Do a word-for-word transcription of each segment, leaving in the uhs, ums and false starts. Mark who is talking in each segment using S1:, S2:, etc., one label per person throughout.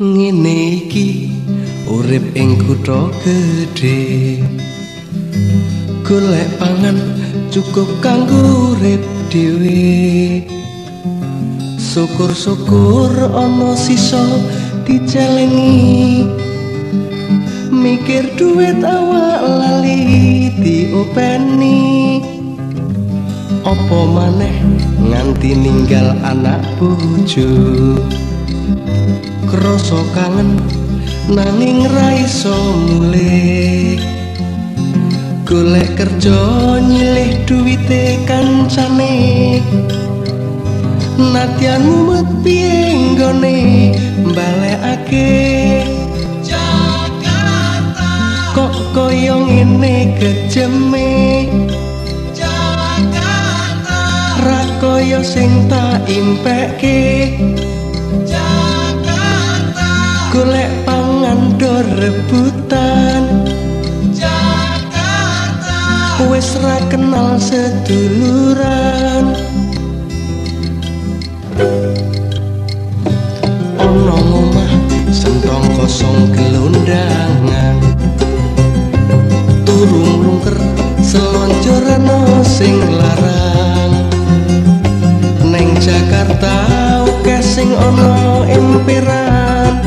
S1: ngene iki urip ing kutha gedhe golek pangan cukup kanggo urip dhewe syukur-syukur ana sisa dicelengi mikir duit awak lali diopeni apa maneh nganti ninggal anak bojo krasa kangen nanging ra iso mulih golek kerja nyilih duwite kancane nadyan mumet piye nggone mbalekake Jakarta kok koyo ngene kejeme Jakarta ra koyo sing tak impeke golek pangan do rebutan Jakarta wis ra kenal seduluran ana omah sentong kosong gelondangan turung lungker selonjoran sing larang neng Jakarta akeh sing ana emperan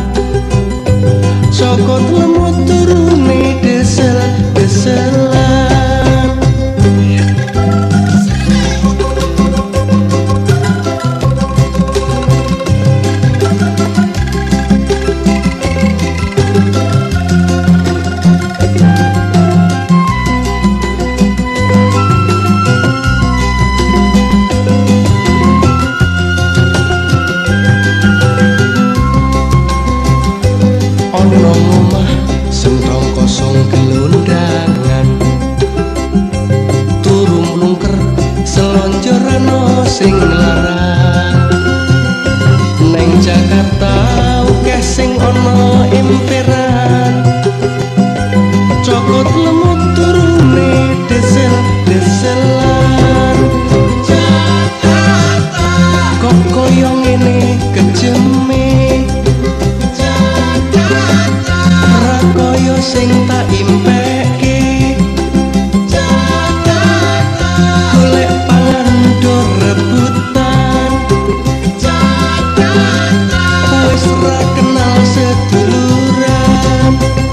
S1: sokot lemut turune desel-deselan omah sentong kosong gelondangan turung lungker selonjoran sing larang neng Jakarta akeh sing ana emperan cokot lemut turune desel-deselan Jakarta kok koyo ngene kejeme koyo sing tak impeke Jakarta golek pangan do rebutan Jakarta wis ra kenal seduluran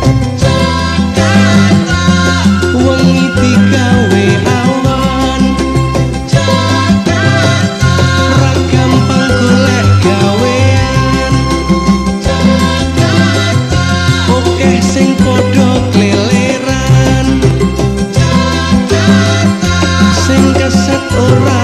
S1: Jakarta wengi digawe awan Jakarta ra gampang golek gawean Jakarta oke sing padha kleleran Jakarta sing keset ora